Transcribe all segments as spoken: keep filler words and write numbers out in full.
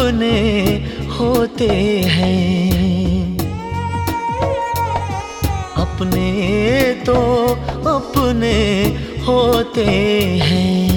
अपने होते हैं, अपने तो अपने होते हैं।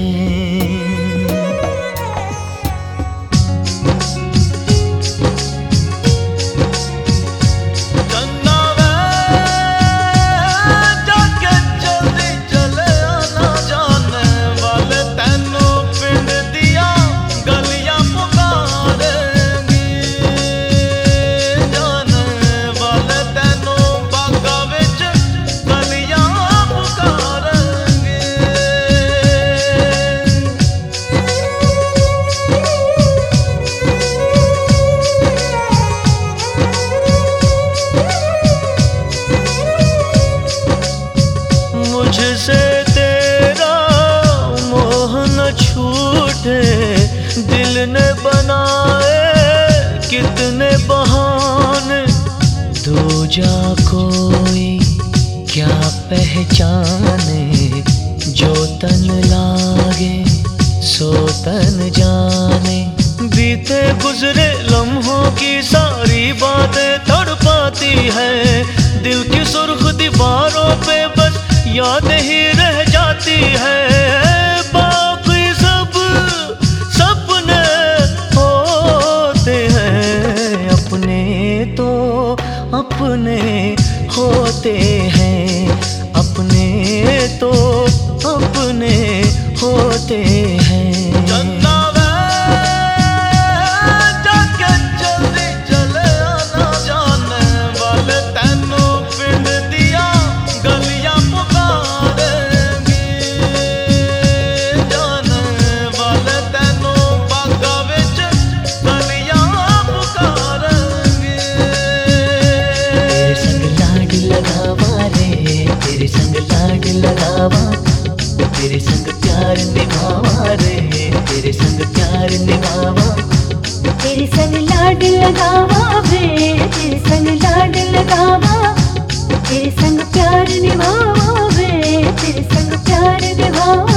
मुझसे तेरा मोह न छूटे, दिल ने बनाए कितने बहाने, दूजा कोई क्या पहचाने, जो तन लागे सो तन जाने। बीते गुजरे लम्हों की सारी बातें तड़पाती है, दिल की सुर्ख दीवारों पे बस याद ही रह जाती है। बाकी सब सपने होते हैं, अपने तो अपने होते हैं, अपने तो अपने होते हैं। तेरे संग लाड लगावा, तेरे संग प्यार निभावा रे, तेरे संग प्यार निभावा, तेरे संग लाड लगावा वे, तेरे संग लाड लगावा, तेरे संग प्यार निभावा वे, तेरे संग प्यार निभावा।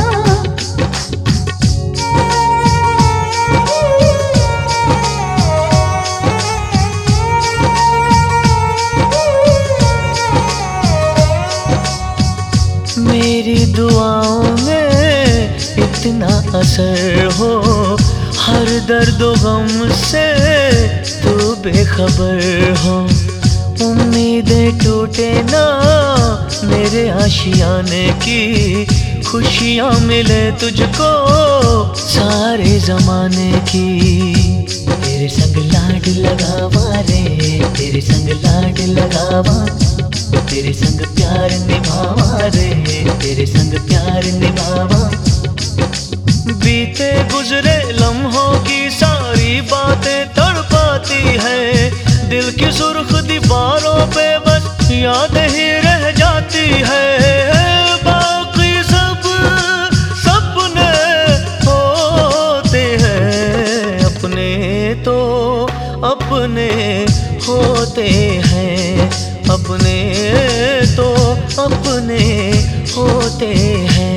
मेरी दुआओं में इतना असर हो, हर दर्द गम से तू बेखबर हो। उम्मीदें टूटे ना मेरे आशियाने की, खुशियाँ मिले तुझको सारे जमाने की। तेरे संग लाड लगावा रे, तेरे संग लाड लगावा, तेरे संग प्यार निभावा रे, तेरे संग प्यार निभावा। बीते गुजरे लम्हों की सारी बातें तड़पाती है, दिल की सुर्ख दीवारों पे बस याद ही रह जाती है। बाकी सब सपने होते हैं, अपने तो अपने होते हैं, अपने तो अपने होते हैं।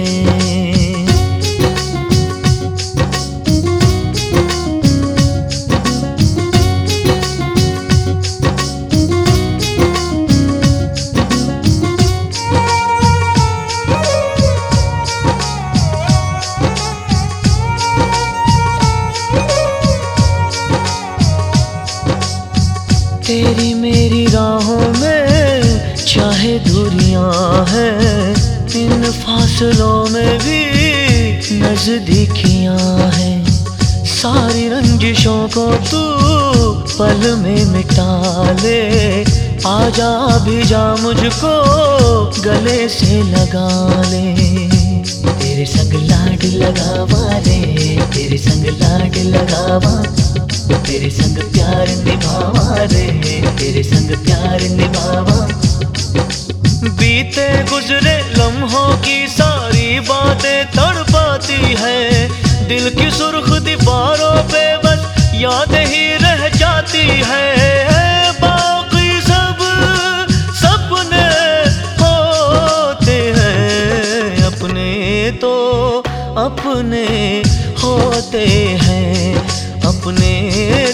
तेरी मेरी राहों में चाहे दूरियां हैं, इन फासलों में भी नजदीकियां हैं। सारी रंजिशों को तू पल में मिटा ले, आजा भी जा मुझको गले से लगा ले। तेरे संग लाड लगावा रे, तेरे संग लाड लगावा, तेरे संग प्यार निभावा रे, तेरे संग प्यार निभावा। बीते गुजरे लम्हों की सारी बातें तड़पाती है, दिल की सुर्ख दीवारों पे बस याद ही रह जाती है। बाकी सब सपने होते हैं, अपने तो अपने होते हैं, अपने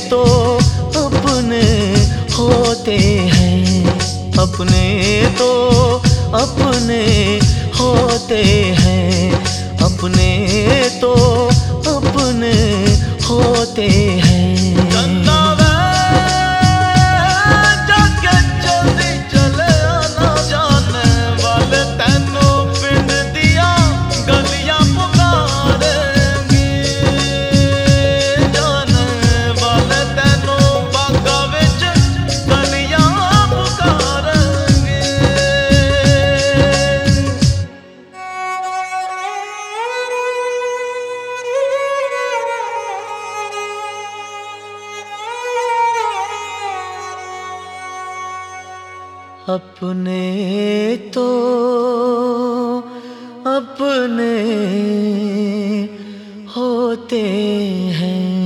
अपने तो अपने होते हैं, अपने तो अपने होते हैं। अपने तो अपने होते हैं।